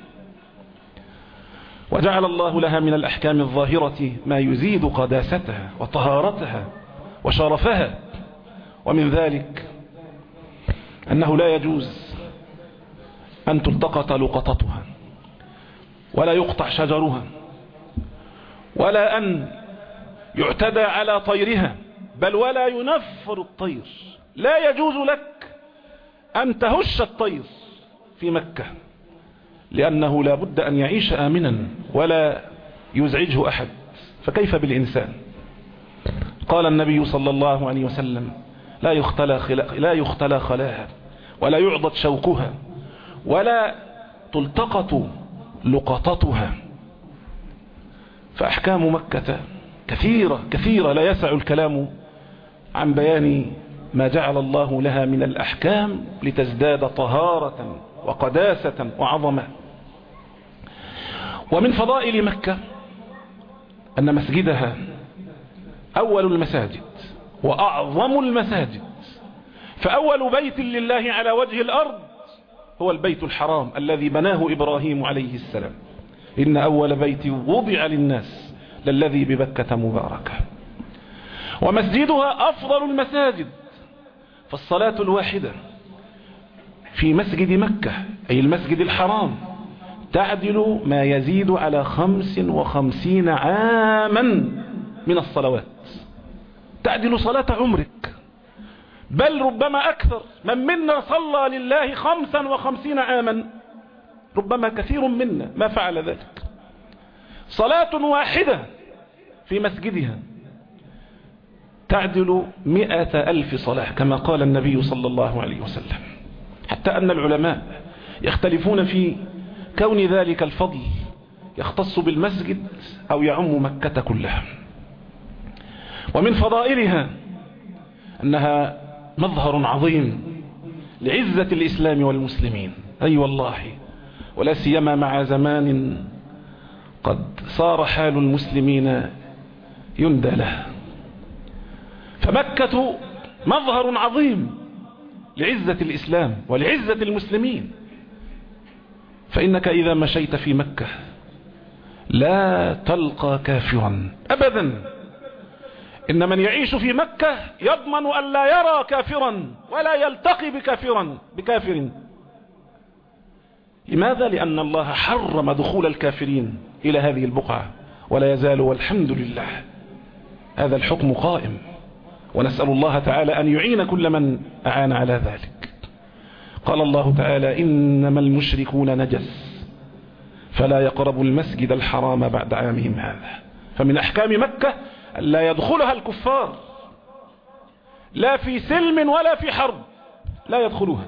[SPEAKER 2] وجعل الله لها من الأحكام الظاهرة ما يزيد قداستها وطهارتها وشرفها. ومن ذلك أنه لا يجوز أن تلتقط لقطتها، ولا يقطع شجرها، ولا أن يعتدى على طيرها، بل ولا ينفر الطير. لا يجوز لك أن تهش الطير في مكة، لأنه لا بد أن يعيش آمنا ولا يزعجه أحد، فكيف بالإنسان؟ قال النبي صلى الله عليه وسلم لا يختلى, لا يختلى خلاها، ولا يعضد شوكها، ولا تلتقط لقطتها. فأحكام مكة كثيرة كثيرة لا يسع الكلام عن بيان ما جعل الله لها من الأحكام لتزداد طهارة وقداسة وعظمة. ومن فضائل مكة أن مسجدها أول المساجد وأعظم المساجد، فأول بيت لله على وجه الأرض هو البيت الحرام الذي بناه إبراهيم عليه السلام. إن أول بيت وضع للناس للذي ببكة مباركة. ومسجدها أفضل المساجد، فالصلاة الواحدة في مسجد مكة أي المسجد الحرام تعدل ما يزيد على خمس وخمسين عاما من الصلوات، تعدل صلاة عمرك، بل ربما أكثر. من منا صلى لله خمسا وخمسين عاما، ربما كثير منا ما فعل ذلك. صلاة واحدة في مسجدها تعدل مئة ألف صلاة كما قال النبي صلى الله عليه وسلم، حتى أن العلماء يختلفون في كون ذلك الفضل يختص بالمسجد أو يعم مكة كلها. ومن فضائلها أنها مظهر عظيم لعزة الإسلام والمسلمين، أي والله، ولا سيما مع زمان قد صار حال المسلمين يندى له. فمكة مظهر عظيم لعزة الإسلام ولعزة المسلمين. فإنك إذا مشيت في مكة لا تلقى كافرا أبدا. إن من يعيش في مكة يضمن أن لا يرى كافرا ولا يلتقي بكافرا بكافر. لماذا؟ لأن الله حرم دخول الكافرين إلى هذه البقعة، ولا يزال والحمد لله هذا الحكم قائم، ونسأل الله تعالى أن يعين كل من أعان على ذلك. قال الله تعالى: إنما المشركون نجس فلا يقربوا المسجد الحرام بعد عامهم هذا. فمن أحكام مكة لا يدخلها الكفار، لا في سلم ولا في حرب، لا يدخلها.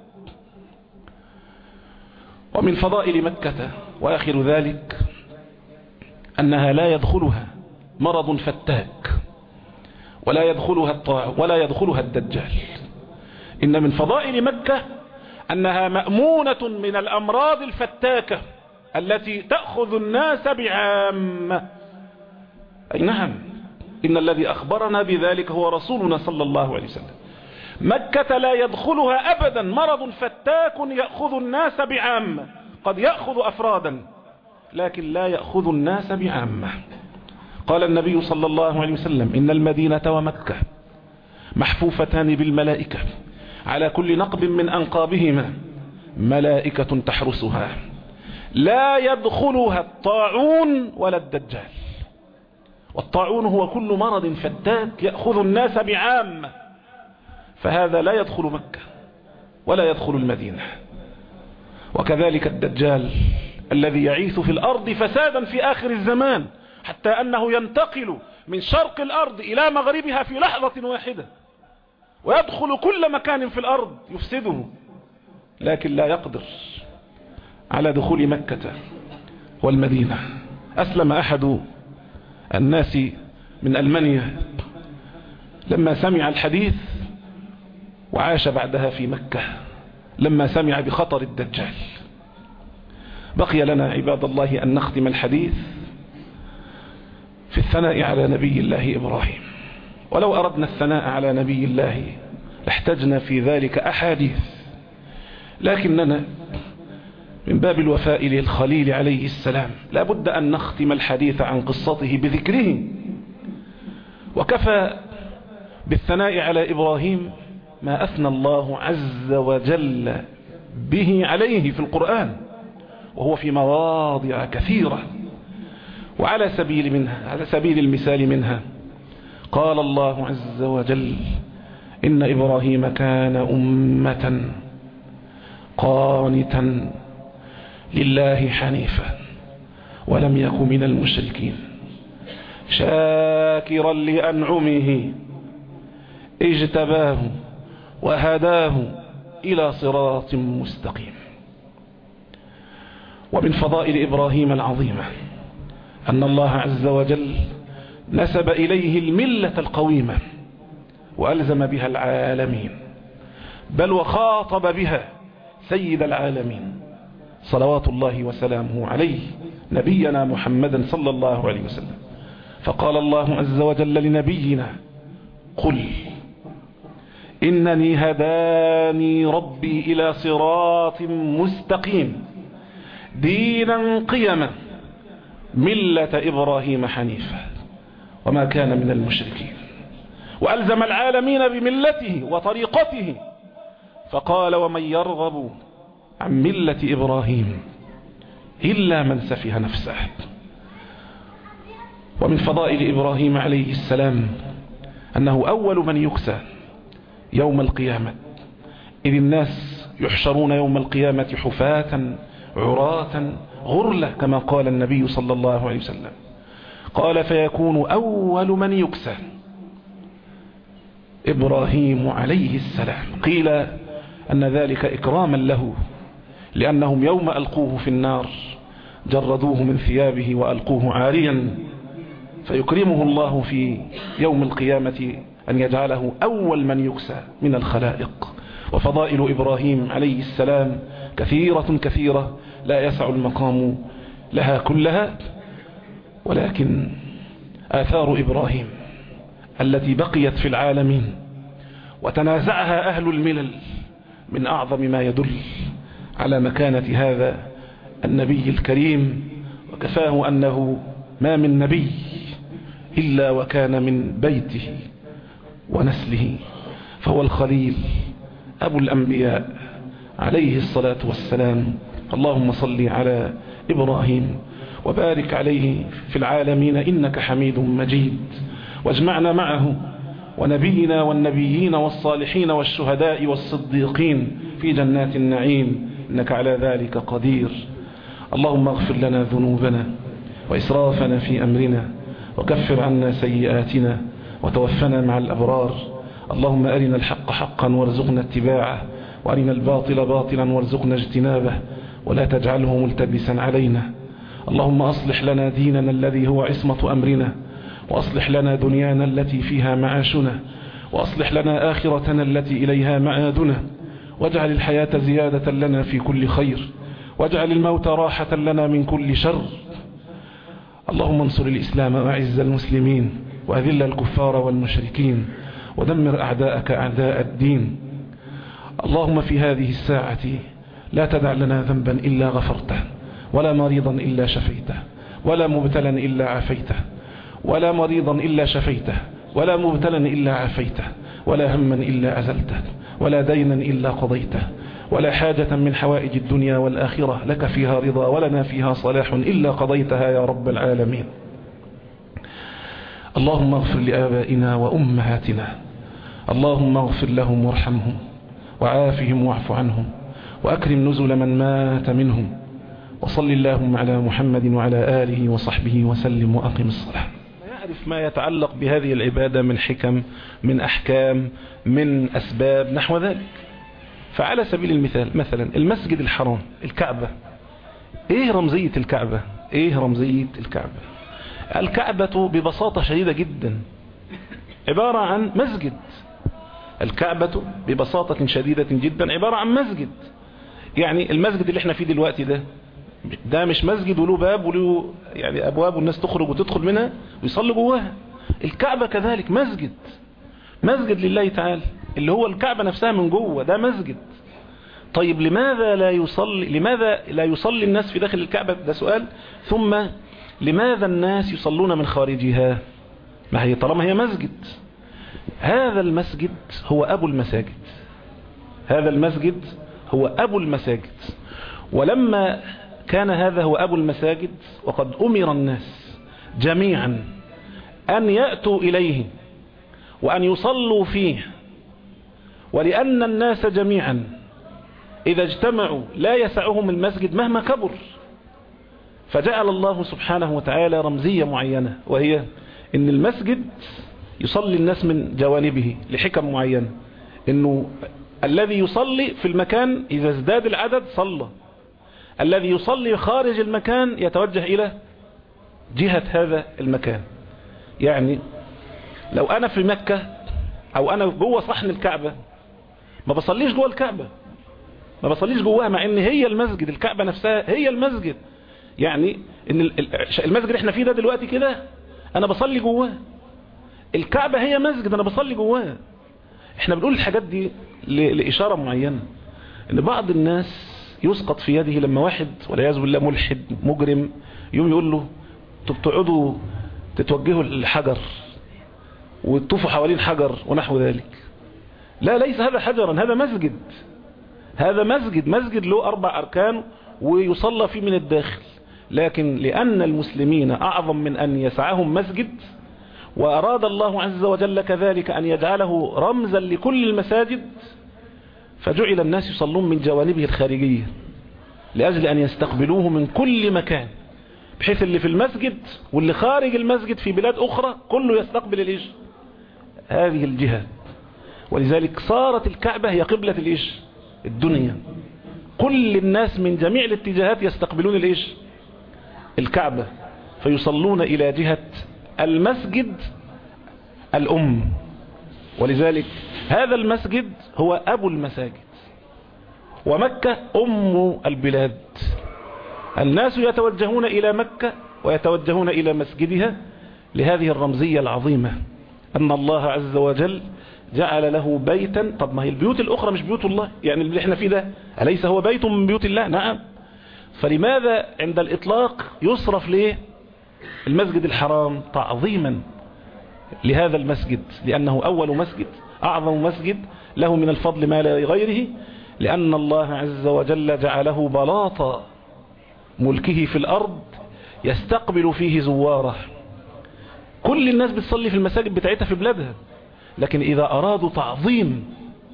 [SPEAKER 2] ومن فضائل مكة وآخر ذلك أنها لا يدخلها مرض فتاك، ولا يدخلها الطاع ولا يدخلها الدجال. إن من فضائل مكة أنها مأمونة من الأمراض الفتاكة التي تأخذ الناس بعامة. أي نعم، إن الذي أخبرنا بذلك هو رسولنا صلى الله عليه وسلم. مكة لا يدخلها أبدا مرض فتاك يأخذ الناس بعامة، قد يأخذ أفرادا لكن لا يأخذ الناس بعامة. قال النبي صلى الله عليه وسلم: إن المدينة ومكة محفوفتان بالملائكة، على كل نقب من أنقابهما ملائكة تحرسها، لا يدخلها الطاعون ولا الدجال. والطاعون هو كل مرض فتاك يأخذ الناس بعامة، فهذا لا يدخل مكة ولا يدخل المدينة. وكذلك الدجال الذي يعيث في الأرض فسادا في آخر الزمان، حتى أنه ينتقل من شرق الأرض إلى مغربها في لحظة واحدة، ويدخل كل مكان في الأرض يفسده، لكن لا يقدر على دخول مكة والمدينة. أسلم أحد الناس من ألمانيا لما سمع الحديث، وعاش بعدها في مكة لما سمع بخطر الدجال. بقي لنا عباد الله أن نختم الحديث في الثناء على نبي الله إبراهيم. ولو أردنا الثناء على نبي الله لاحتجنا في ذلك أحاديث، لكننا من باب الوفاء للخليل عليه السلام لا بد أن نختم الحديث عن قصته بذكره. وكفى بالثناء على إبراهيم ما أثنى الله عز وجل به عليه في القرآن، وهو في مواضع كثيرة. وعلى سبيل منها على سبيل المثال منها قال الله عز وجل: إن إبراهيم كان أمة قانتا لله حنيفا ولم يك من المشركين شاكرا لأنعمه اجتباه وهداه إلى صراط مستقيم. ومن فضائل إبراهيم العظيمة أن الله عز وجل نسب إليه الملة القويمة وألزم بها العالمين، بل وخاطب بها سيد العالمين صلوات الله وسلامه عليه، نبينا محمدا صلى الله عليه وسلم. فقال الله عز وجل لنبينا: قل إنني هداني ربي إلى صراط مستقيم دينا قيما ملة إبراهيم حنيفا وما كان من المشركين. وألزم العالمين بملته وطريقته، فقال: ومن يرغب عن ملة إبراهيم إلا من سفه نفسه ومن فضائل إبراهيم عليه السلام أنه أول من يكسى يوم القيامة، إذ الناس يحشرون يوم القيامة حفاة عراة غرلة كما قال النبي صلى الله عليه وسلم. قال فيكون أول من يكسى إبراهيم عليه السلام. قيل أن ذلك إكراما له، لأنهم يوم ألقوه في النار جردوه من ثيابه وألقوه عاريا، فيكرمه الله في يوم القيامة أن يجعله أول من يكسى من الخلائق. وفضائل إبراهيم عليه السلام كثيرة كثيرة لا يسع المقام لها كلها، ولكن آثار إبراهيم التي بقيت في العالمين وتنازعها أهل الملل من أعظم ما يدل على مكانة هذا النبي الكريم، وكفاه أنه ما من نبي إلا وكان من بيته ونسله، فهو الخليل أبو الأنبياء عليه الصلاة والسلام. اللهم صل على إبراهيم وبارك عليه في العالمين إنك حميد مجيد، واجمعنا معه ونبينا والنبيين والصالحين والشهداء والصديقين في جنات النعيم إنك على ذلك قدير. اللهم اغفر لنا ذنوبنا وإسرافنا في أمرنا وكفر عنا سيئاتنا وتوفنا مع الأبرار. اللهم أرنا الحق حقا وارزقنا اتباعه، وأرنا الباطل باطلا وارزقنا اجتنابه، ولا تجعله ملتبسا علينا. اللهم أصلح لنا ديننا الذي هو عصمة أمرنا، وأصلح لنا دنيانا التي فيها معاشنا، وأصلح لنا آخرتنا التي إليها معادنا، واجعل الحياة زيادة لنا في كل خير، واجعل الموت راحة لنا من كل شر. اللهم انصر الإسلام وأعز المسلمين، وأذل الكفار والمشركين، ودمر أعداءك أعداء الدين. اللهم في هذه الساعة لا تدع لنا ذنبا إلا غفرته، ولا مريضا إلا شفيته، ولا مبتلا إلا عافيته، ولا مريضا إلا شفيته، ولا مبتلا إلا عافيته، ولا هما إلا أزلته، ولا دينا إلا قضيته، ولا حاجة من حوائج الدنيا والآخرة لك فيها رضا ولنا فيها صلاح إلا قضيتها يا رب العالمين. اللهم اغفر لآبائنا وأمهاتنا، اللهم اغفر لهم وارحمهم وعافهم واعف عنهم وأكرم نزل من مات منهم، وصل اللهم على محمد وعلى آله وصحبه وسلم وأقم الصلاة. يعرف ما يتعلق بهذه العبادة من حكم، من أحكام، من أسباب نحو ذلك. فعلى سبيل المثال مثلا المسجد الحرام الكعبة، ايه رمزية الكعبة؟ ايه رمزية الكعبة؟ الكعبة ببساطة شديدة جدا عبارة عن مسجد. الكعبة ببساطة شديدة جدا عبارة عن مسجد. يعني المسجد اللي احنا فيه دلوقتي ده ده مش مسجد وله باب وله يعني أبواب والناس تخرج وتدخل منها ويصلي جواها. الكعبة كذلك مسجد، مسجد لله تعالى اللي هو الكعبة نفسها من جوه ده مسجد. طيب لماذا لا يصلي لماذا لا يصلي الناس في داخل الكعبة؟ ده سؤال. ثم لماذا الناس يصلون من خارجها؟ ما هي طالما هي مسجد. هذا المسجد هو أبو المساجد، هذا المسجد هو أبو المساجد. ولما كان هذا هو أبو المساجد وقد أمر الناس جميعا أن يأتوا إليه وأن يصلوا فيه، ولأن الناس جميعا إذا اجتمعوا لا يسعهم المسجد مهما كبر، فجعل الله سبحانه وتعالى رمزية معينة، وهي أن المسجد يصلي الناس من جوانبه لحكم معينة. أنه الذي يصلي في المكان إذا ازداد العدد صلى، الذي يصلي خارج المكان يتوجه إلى جهة هذا المكان. يعني لو أنا في مكة أو أنا جوه صحن الكعبة ما بصليش جوه الكعبة، ما بصليش جواها، مع ان هي المسجد، الكعبة نفسها هي المسجد. يعني ان المسجد اللي احنا فيه ده دلوقتي كده انا بصلي جواه، الكعبة هي مسجد انا بصلي جواه. احنا بنقول الحاجات دي لإشارة معينة، ان بعض الناس يسقط في يده لما واحد والعياذ بالله ملحد مجرم يوم يقول له تقعدوا تتوجهوا الحجر وتطوفوا حوالين حجر ونحو ذلك. لا، ليس هذا حجرا، هذا مسجد، هذا مسجد، مسجد له أربع أركان ويصلى فيه من الداخل. لكن لأن المسلمين أعظم من أن يسعهم مسجد، وأراد الله عز وجل كذلك أن يجعله رمزا لكل المساجد، فجعل الناس يصلون من جوانبه الخارجية لأجل أن يستقبلوه من كل مكان، بحيث اللي في المسجد واللي خارج المسجد في بلاد أخرى كله يستقبل الإيش هذه الجهة. ولذلك صارت الكعبة هي قبلة الإيش الدنيا، كل الناس من جميع الاتجاهات يستقبلون الإيش الكعبة، فيصلون إلى جهة المسجد الأم. ولذلك هذا المسجد هو أبو المساجد، ومكة أم البلاد. الناس يتوجهون إلى مكة ويتوجهون إلى مسجدها لهذه الرمزية العظيمة، أن الله عز وجل جعل له بيتا. طب ما هي البيوت الأخرى مش بيوت الله؟ يعني اللي احنا فيه ده أليس هو بيت من بيوت الله؟ نعم. فلماذا عند الإطلاق يصرف ليه المسجد الحرام تعظيما لهذا المسجد؟ لأنه أول مسجد، أعظم مسجد، له من الفضل ما لا لغيره، لأن الله عز وجل جعله بلاط ملكه في الأرض يستقبل فيه زواره. كل الناس بتصلي في المساجد بتاعتها في بلادها، لكن إذا أرادوا تعظيم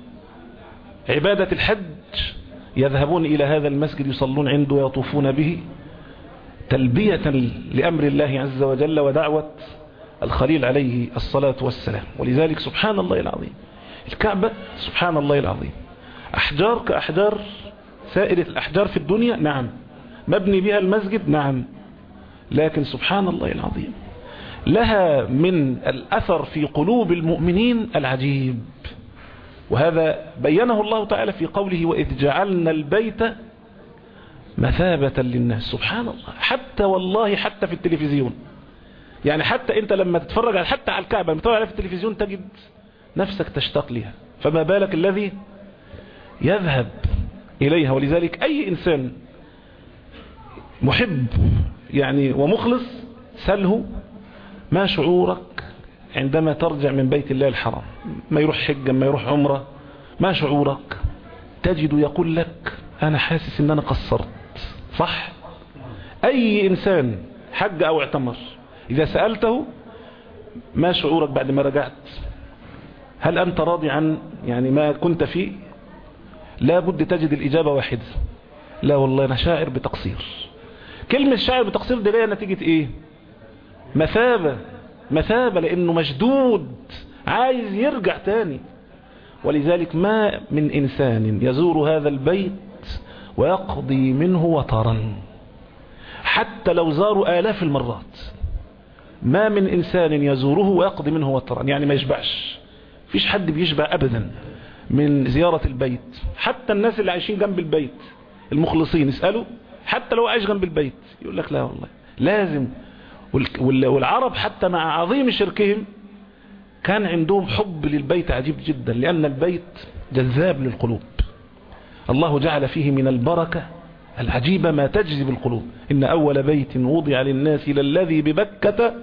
[SPEAKER 2] عبادة الحج يذهبون إلى هذا المسجد يصلون عنده ويطوفون به تلبية لأمر الله عز وجل ودعوة الخليل عليه الصلاة والسلام. ولذلك سبحان الله العظيم الكعبة سبحان الله العظيم أحجار كأحجار سائر الأحجار في الدنيا، نعم، مبني بها المسجد، نعم، لكن سبحان الله العظيم لها من الأثر في قلوب المؤمنين العجيب. وهذا بينه الله تعالى في قوله وإذ جعلنا البيت مثابة للناس. سبحان الله، حتى والله حتى في التلفزيون، يعني حتى انت لما تتفرج على حتى على الكعبة لما تتفرج عليها في التلفزيون تجد نفسك تشتاق لها، فما بالك الذي يذهب إليها. ولذلك أي إنسان محب يعني ومخلص سله ما شعورك عندما ترجع من بيت الله الحرام، ما يروح حجة ما يروح عمرة، ما شعورك؟ تجد يقول لك أنا حاسس إن أنا قصرت. صح؟ أي إنسان حج أو اعتمر إذا سألته ما شعورك بعد ما رجعت؟ هل أنت راضي عن يعني ما كنت فيه؟ لا بد تجد الإجابة واحدة، لا والله أنا شاعر بتقصير. كلمة شاعر بتقصير دي ليها نتيجة إيه؟ مثابة، مثابة، لأنه مشدود عايز يرجع تاني. ولذلك ما من إنسان يزور هذا البيت ويقضي منه وطرا، حتى لو زاروا آلاف المرات، ما من إنسان يزوره ويقضي منه وطرا، يعني ما يشبعش. فيش حد بيشبع أبدا من زيارة البيت. حتى الناس اللي عايشين جنب البيت المخلصين اسألوا، حتى لو عايش جنب البيت يقول لك لا والله لازم. والعرب حتى مع عظيم شركهم كان عندهم حب للبيت عجيب جدا، لأن البيت جذاب للقلوب. الله جعل فيه من البركة العجيبة ما تجذب القلوب. إن أول بيت وضع للناس للذي ببكة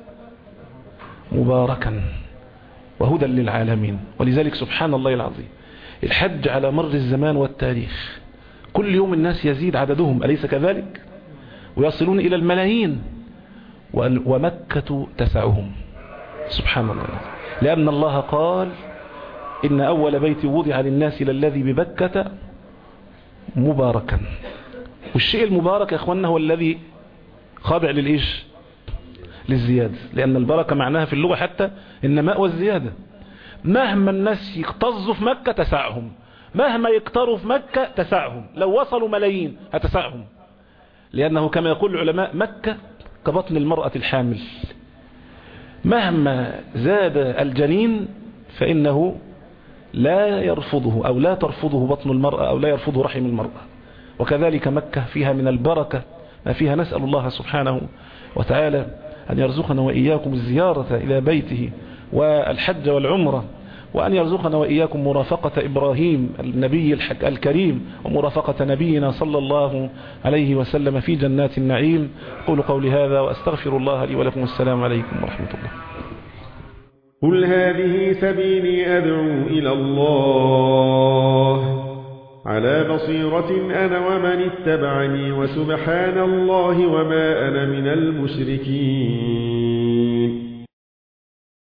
[SPEAKER 2] مباركا وهدى للعالمين. ولذلك سبحان الله العظيم الحج على مر الزمان والتاريخ كل يوم الناس يزيد عددهم، أليس كذلك؟ ويصلون إلى الملايين، ومكة تسعهم. سبحان الله، لأن الله قال إن أول بيت وضع للناس للذي ببكة مباركا. والشيء المبارك يا أخوانا هو الذي خاضع للإيش؟ للزيادة، لأن البركة معناها في اللغة حتى النماء والزيادة. مهما الناس يقتزوا في مكة تسعهم، مهما يكتروا في مكة تسعهم، لو وصلوا ملايين هتسعهم، لأنه كما يقول العلماء مكة كبطن المرأة الحامل، مهما زاد الجنين فإنه لا يرفضه أو لا ترفضه بطن المرأة أو لا يرفضه رحم المرأة. وكذلك مكة فيها من البركة ما فيها. نسأل الله سبحانه وتعالى أن يرزقنا وإياكم الزيارة إلى بيته والحج والعمرة، وأن يرزقنا وإياكم مرافقة إبراهيم النبي الكريم ومرافقة نبينا صلى الله عليه وسلم في جنات النعيم. قولوا قولي هذا وأستغفر الله لي ولكم. السلام عليكم ورحمة الله.
[SPEAKER 3] قل هذه سبيلي أدعو إلى الله على بصيرة أنا ومن اتبعني وسبحان الله وما أنا من المشركين.